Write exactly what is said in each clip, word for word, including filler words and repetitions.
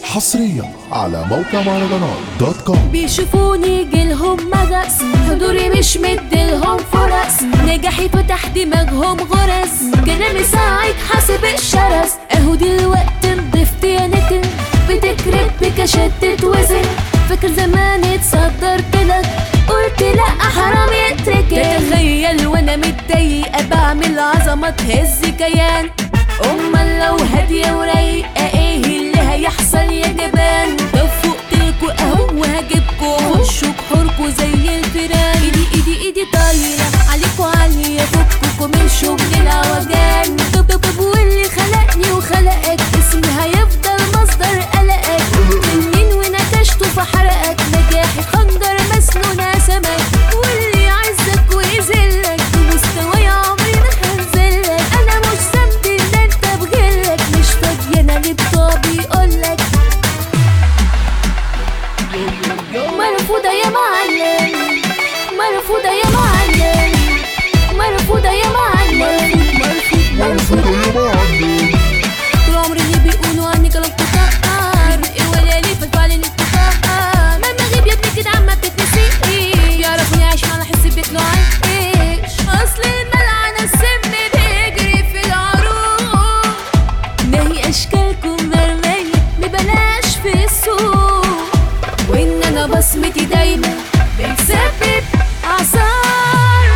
حصريا على موقع مهرجانات دوت كوم. بيشوفوني جيلهم مغص، حضوري مش مديلهم فرص، نجاحي فتح دماغهم غرز، كلامي ساعد حاسب الشرس. اهو دلوقتي نضفت يا نتن، بتكرب بكاشات تتوزن، فاكر زمان اتصدرت لك قلت لا حرام يتركن. تخيل وانا متضايقه بعمل عظمه تهز كيان، امال لو هاديه ورايقه ايه اللي هيحصل يا جبان؟ لو فوقتلكوا اهو وهجيبكوا، خشوا بحوركوا زي الفيران. ايدي ايدي ايدي طايره عليكوا عاليه، فككوا من شغل العوجان. طب طب طب واللي خلقني وخلقك اسمي هيفضل مصدر قلقك، منين ونكشته فحرقك، نجاحي خنجر مسنونه سمك، واللي يعزك ويذلك بمستواي عمري ما هنزلك. انا مش ذنبي ان انت بغلك، مش فاضيه انا اللي بطبعي يقولك مرفوضه يا معلم، مرفوضه يا معلم، مرفوضه يا معلم، مرفوضة يا معلم. طول عمري اللي بيقولوا عني كلام تطقر، ايه ولا ليه فالفعل انك تطقر. مهما اغيب يا ابني كده عما بتتنسيش، بيعرفوني عايش على حس بياكلوا عيش. اصل الملعنه السم بيجري في العروق، ناهي اشكالكم مرمية ببلاش في السوق، وان انا بصمتي دايما بتسبب اعصار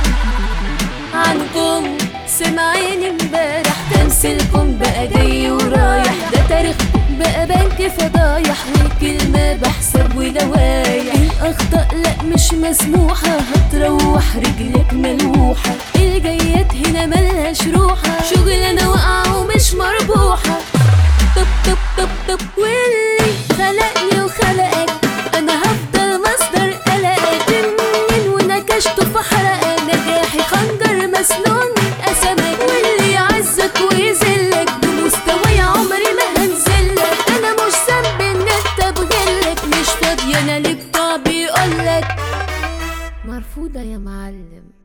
عنكم. سمعيني امبارح تمثيلكم بقى جاي ورايح، ده تاريخكم بقى بنك فضايح، والكلمة بحسب ولوايح. الأخطاء لأ مش مسموحة، هتروح رجلك ملوحة، الجايات هنا ملهاش روحة، شغلانة واقعة ومش مربوحة. طب طب طب طب واللي خلقني وخلقك أنا هفضل مصدر قلقك، منين ونكشته فحرقك، نجاحي خنجر مسنون قسمك، واللي يعزك ويذلك بمستواي عمري ما هنزلك. انا مش ذنبي ان انت بغلك، مش فاضيه انا اللي بطبعي يقولك مرفوضه يا معلم.